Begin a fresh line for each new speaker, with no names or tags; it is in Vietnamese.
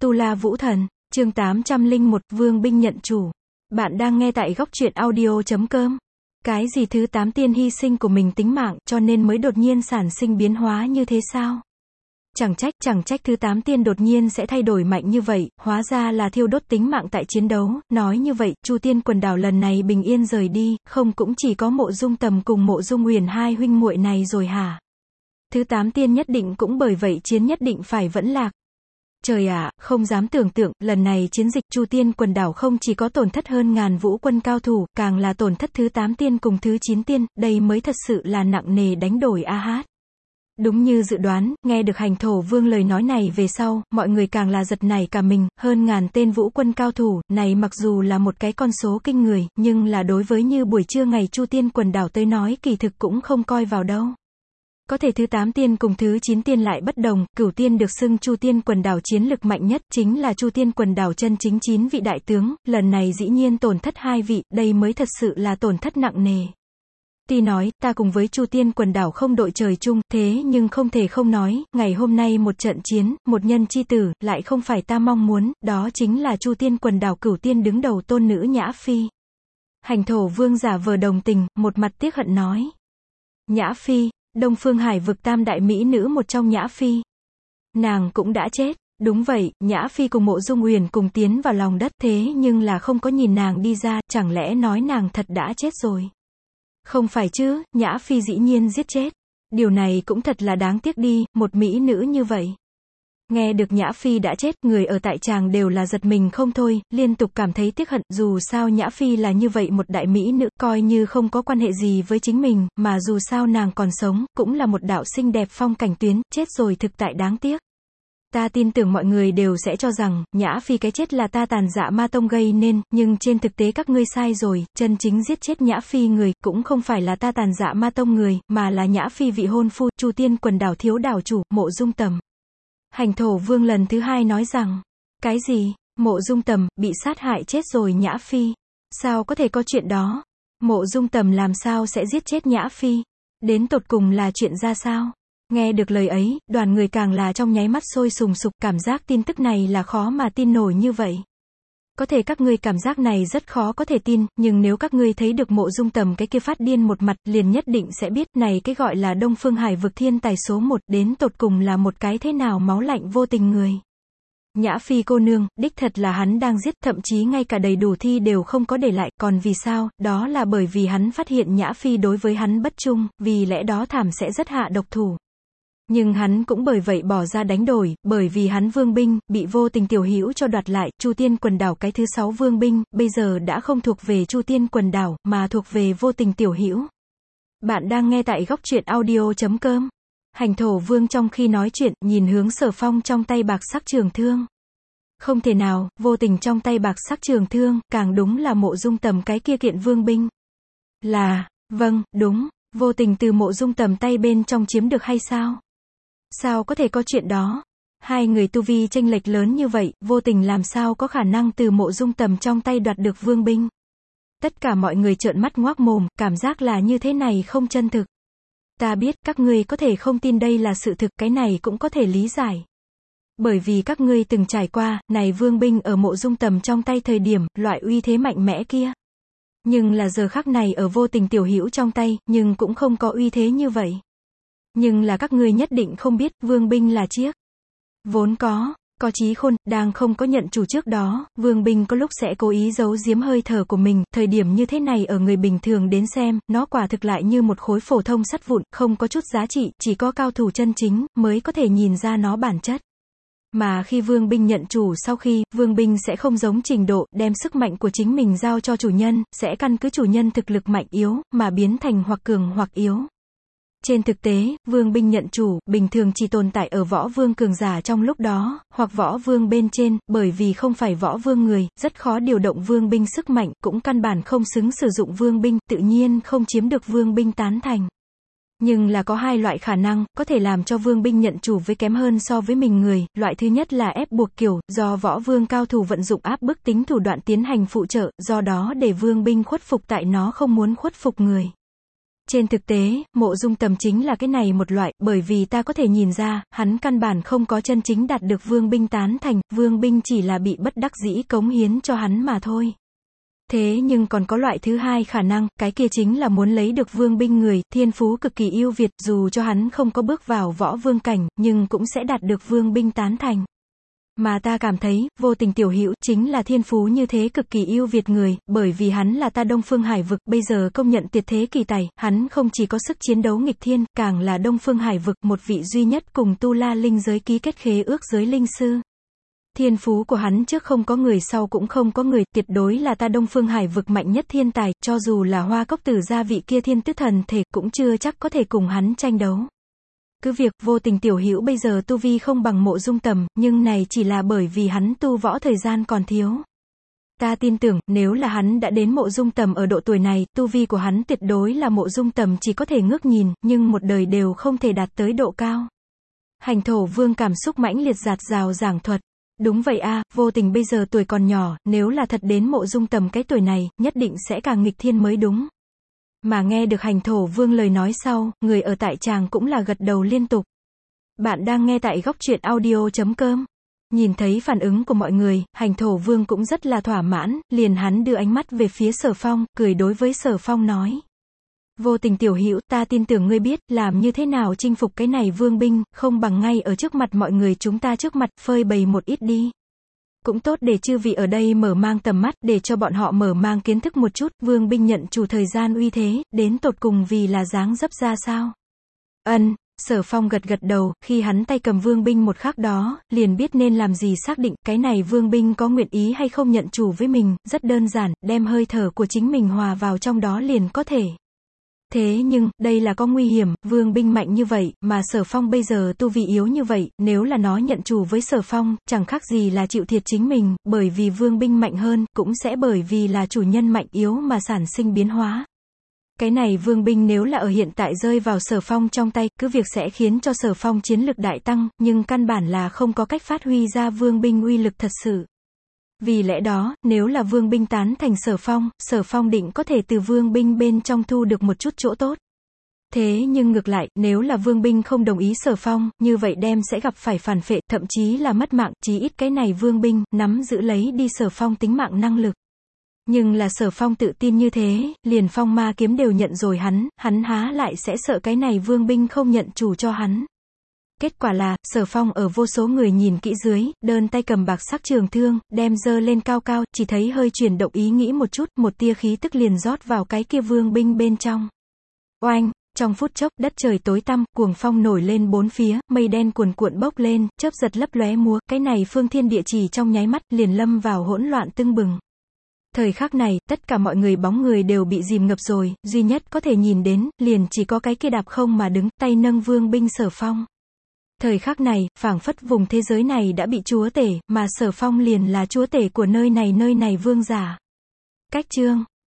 Tu La Vũ Thần, chương 801, Vương binh nhận chủ. Bạn đang nghe tại góc truyện audio.com. Cái gì thứ 8 tiên hy sinh của mình tính mạng, cho nên mới đột nhiên sản sinh biến hóa như thế sao? Chẳng trách thứ 8 tiên đột nhiên sẽ thay đổi mạnh như vậy, hóa ra là thiêu đốt tính mạng tại chiến đấu. Nói như vậy, Chu Tiên quần đảo lần này bình yên rời đi, không cũng chỉ có Mộ Dung Tầm cùng Mộ Dung Huyền hai huynh muội này rồi hả? Thứ 8 tiên nhất định cũng bởi vậy chiến nhất định phải vẫn lạc. Trời ạ, không dám tưởng tượng, lần này chiến dịch Chu Tiên quần đảo không chỉ có tổn thất hơn ngàn vũ quân cao thủ, càng là tổn thất thứ 8 tiên cùng thứ 9 tiên, đây mới thật sự là nặng nề đánh đổi a hát. Đúng như dự đoán, nghe được Hành Thổ Vương lời nói này về sau, mọi người càng là giật nảy cả mình, hơn ngàn tên vũ quân cao thủ, này mặc dù là một cái con số kinh người, nhưng là đối với như buổi trưa ngày Chu Tiên quần đảo tới nói kỳ thực cũng không coi vào đâu. Có thể thứ 8 tiên cùng thứ 9 tiên lại bất đồng, Cửu tiên được xưng Chu Tiên quần đảo chiến lực mạnh nhất, chính là Chu Tiên quần đảo chân chính 9 vị đại tướng, lần này dĩ nhiên tổn thất 2 vị, đây mới thật sự là tổn thất nặng nề. Tuy nói, ta cùng với Chu Tiên quần đảo không đội trời chung, thế nhưng không thể không nói, ngày hôm nay một trận chiến, một nhân chi tử, lại không phải ta mong muốn, đó chính là Chu Tiên quần đảo Cửu tiên đứng đầu tôn nữ Nhã Phi. Hành Thổ Vương giả vờ đồng tình, một mặt tiếc hận nói. Nhã Phi, Đông Phương Hải vực tam đại mỹ nữ một trong Nhã Phi. Nàng cũng đã chết. Đúng vậy, Nhã Phi cùng Mộ Dung Huyền cùng tiến vào lòng đất, thế nhưng là không có nhìn nàng đi ra, chẳng lẽ nói nàng thật đã chết rồi? Không phải chứ, Nhã Phi dĩ nhiên giết chết. Điều này cũng thật là đáng tiếc đi, một mỹ nữ như vậy. Nghe được Nhã Phi đã chết, người ở tại tràng đều là giật mình không thôi, liên tục cảm thấy tiếc hận, dù sao Nhã Phi là như vậy một đại mỹ nữ, coi như không có quan hệ gì với chính mình, mà dù sao nàng còn sống, cũng là một đạo xinh đẹp phong cảnh tuyến, chết rồi thực tại đáng tiếc. Ta tin tưởng mọi người đều sẽ cho rằng, Nhã Phi cái chết là ta Tàn Dạ Ma Tông gây nên, nhưng trên thực tế các ngươi sai rồi, chân chính giết chết Nhã Phi người, cũng không phải là ta Tàn Dạ Ma Tông người, mà là Nhã Phi vị hôn phu, Chu Tiên quần đảo thiếu đảo chủ, Mộ Dung Tầm. Hành Thổ Vương lần thứ hai nói rằng, cái gì, Mộ Dung Tầm, bị sát hại chết rồi Nhã Phi, sao có thể có chuyện đó, Mộ Dung Tầm làm sao sẽ giết chết Nhã Phi, đến tột cùng là chuyện ra sao? Nghe được lời ấy, đoàn người càng là trong nháy mắt sôi sùng sục, cảm giác tin tức này là khó mà tin nổi như vậy. Có thể các ngươi cảm giác này rất khó có thể tin, nhưng nếu các ngươi thấy được Mộ Dung Tầm cái kia phát điên một mặt, liền nhất định sẽ biết, này cái gọi là Đông Phương Hải vực thiên tài số 1, đến tột cùng là một cái thế nào máu lạnh vô tình người. Nhã Phi cô nương, đích thật là hắn đang giết, thậm chí ngay cả đầy đủ thi đều không có để lại, còn vì sao, đó là bởi vì hắn phát hiện Nhã Phi đối với hắn bất trung, vì lẽ đó thảm sẽ rất hạ độc thủ. Nhưng hắn cũng bởi vậy bỏ ra đánh đổi, bởi vì hắn vương binh, bị vô tình tiểu hữu cho đoạt lại, Chu Tiên quần đảo cái thứ 6 vương binh, bây giờ đã không thuộc về Chu Tiên quần đảo, mà thuộc về vô tình tiểu hữu. Bạn đang nghe tại góc truyện audio.com. Hành Thổ Vương trong khi nói chuyện, nhìn hướng Sở Phong trong tay bạc sắc trường thương. Không thể nào, vô tình trong tay bạc sắc trường thương, càng đúng là Mộ Dung Tầm cái kia kiện vương binh. Vâng, đúng, vô tình từ Mộ Dung Tầm tay bên trong chiếm được hay sao? Sao có thể có chuyện đó? Hai người tu vi chênh lệch lớn như vậy, vô tình làm sao có khả năng từ Mộ Dung Tầm trong tay đoạt được vương binh? Tất cả mọi người trợn mắt ngoác mồm, cảm giác là như thế này không chân thực. Ta biết, các ngươi có thể không tin đây là sự thực, cái này cũng có thể lý giải. Bởi vì các ngươi từng trải qua, này vương binh ở Mộ Dung Tầm trong tay thời điểm, loại uy thế mạnh mẽ kia. Nhưng là giờ khắc này ở vô tình tiểu hữu trong tay, nhưng cũng không có uy thế như vậy. Nhưng là các ngươi nhất định không biết, vương binh là chiếc. Vốn có trí khôn, đang không có nhận chủ trước đó, vương binh có lúc sẽ cố ý giấu giếm hơi thở của mình, thời điểm như thế này ở người bình thường đến xem, nó quả thực lại như một khối phổ thông sắt vụn, không có chút giá trị, chỉ có cao thủ chân chính, mới có thể nhìn ra nó bản chất. Mà khi vương binh nhận chủ sau khi, vương binh sẽ không giống trình độ, đem sức mạnh của chính mình giao cho chủ nhân, sẽ căn cứ chủ nhân thực lực mạnh yếu, mà biến thành hoặc cường hoặc yếu. Trên thực tế, vương binh nhận chủ, bình thường chỉ tồn tại ở võ vương cường giả trong lúc đó, hoặc võ vương bên trên, bởi vì không phải võ vương người, rất khó điều động vương binh sức mạnh, cũng căn bản không xứng sử dụng vương binh, tự nhiên không chiếm được vương binh tán thành. Nhưng là có hai loại khả năng, có thể làm cho vương binh nhận chủ với kém hơn so với mình người, loại thứ nhất là ép buộc kiểu, do võ vương cao thủ vận dụng áp bức tính thủ đoạn tiến hành phụ trợ, do đó để vương binh khuất phục tại nó không muốn khuất phục người. Trên thực tế, Mộ Dung Tầm chính là cái này một loại, bởi vì ta có thể nhìn ra, hắn căn bản không có chân chính đạt được Vương Binh tán thành, Vương Binh chỉ là bị bất đắc dĩ cống hiến cho hắn mà thôi. Thế nhưng còn có loại thứ hai khả năng, cái kia chính là muốn lấy được Vương Binh người, thiên phú cực kỳ ưu việt, dù cho hắn không có bước vào võ vương cảnh, nhưng cũng sẽ đạt được Vương Binh tán thành. Mà ta cảm thấy, Vô Tình tiểu hữu chính là thiên phú như thế cực kỳ ưu việt người, bởi vì hắn là ta Đông Phương Hải vực, bây giờ công nhận tuyệt thế kỳ tài, hắn không chỉ có sức chiến đấu nghịch thiên, càng là Đông Phương Hải vực một vị duy nhất cùng Tu La linh giới ký kết khế ước giới linh sư. Thiên phú của hắn trước không có người sau cũng không có người, tuyệt đối là ta Đông Phương Hải vực mạnh nhất thiên tài, cho dù là Hoa Cốc Tử gia vị kia thiên tứ thần thể cũng chưa chắc có thể cùng hắn tranh đấu. Cứ việc Vô Tình tiểu hữu bây giờ tu vi không bằng Mộ Dung Tầm, nhưng này chỉ là bởi vì hắn tu võ thời gian còn thiếu. Ta tin tưởng, nếu là hắn đã đến Mộ Dung Tầm ở độ tuổi này, tu vi của hắn tuyệt đối là Mộ Dung Tầm chỉ có thể ngước nhìn, nhưng một đời đều không thể đạt tới độ cao. Hành Thổ Vương cảm xúc mãnh liệt dạt dào giảng thuật. Đúng vậy a, Vô Tình bây giờ tuổi còn nhỏ, nếu là thật đến Mộ Dung Tầm cái tuổi này, nhất định sẽ càng nghịch thiên mới đúng. Mà nghe được Hành Thổ Vương lời nói sau, người ở tại tràng cũng là gật đầu liên tục. Bạn đang nghe tại góc truyện audio.com. Nhìn thấy phản ứng của mọi người, Hành Thổ Vương cũng rất là thỏa mãn, liền hắn đưa ánh mắt về phía Sở Phong, cười đối với Sở Phong nói. Vô Tình tiểu hữu, ta tin tưởng ngươi biết, làm như thế nào chinh phục cái này Vương Binh, không bằng ngay ở trước mặt mọi người chúng ta trước mặt, phơi bày một ít đi. Cũng tốt để chư vị ở đây mở mang tầm mắt, để cho bọn họ mở mang kiến thức một chút, Vương Binh nhận chủ thời gian uy thế, đến tột cùng vì là dáng dấp ra sao. Sở Phong gật gật đầu, khi hắn tay cầm Vương Binh một khắc đó, liền biết nên làm gì xác định, cái này Vương Binh có nguyện ý hay không nhận chủ với mình, rất đơn giản, đem hơi thở của chính mình hòa vào trong đó liền có thể. Thế nhưng, đây là có nguy hiểm, Vương Binh mạnh như vậy, mà Sở Phong bây giờ tu vi yếu như vậy, nếu là nó nhận chủ với Sở Phong, chẳng khác gì là chịu thiệt chính mình, bởi vì Vương Binh mạnh hơn, cũng sẽ bởi vì là chủ nhân mạnh yếu mà sản sinh biến hóa. Cái này Vương Binh nếu là ở hiện tại rơi vào Sở Phong trong tay, cứ việc sẽ khiến cho Sở Phong chiến lực đại tăng, nhưng căn bản là không có cách phát huy ra Vương Binh uy lực thật sự. Vì lẽ đó, nếu là Vương Binh tán thành Sở Phong định có thể từ Vương Binh bên trong thu được một chút chỗ tốt. Thế nhưng ngược lại, nếu là Vương Binh không đồng ý Sở Phong, như vậy đem sẽ gặp phải phản phệ, thậm chí là mất mạng, chí ít cái này Vương Binh, nắm giữ lấy đi Sở Phong tính mạng năng lực. Nhưng là Sở Phong tự tin như thế, liền phong ma kiếm đều nhận rồi hắn há lại sẽ sợ cái này Vương Binh không nhận chủ cho hắn. Kết quả là, Sở Phong ở vô số người nhìn kỹ dưới, đơn tay cầm bạc sắc trường thương, đem giơ lên cao cao, chỉ thấy hơi chuyển động ý nghĩ một chút, một tia khí tức liền rót vào cái kia Vương Binh bên trong. Oanh! Trong phút chốc, đất trời tối tăm, cuồng phong nổi lên bốn phía, mây đen cuồn cuộn bốc lên, chớp giật lấp lóe múa, cái này phương thiên địa chỉ trong nháy mắt, liền lâm vào hỗn loạn tưng bừng. Thời khắc này, tất cả mọi người bóng người đều bị dìm ngập rồi, duy nhất có thể nhìn đến, liền chỉ có cái kia đạp không mà đứng, tay nâng Vương Binh Sở Phong. Thời khắc này, phảng phất vùng thế giới này đã bị chúa tể, mà Sở Phong liền là chúa tể của nơi này vương giả. Cách chương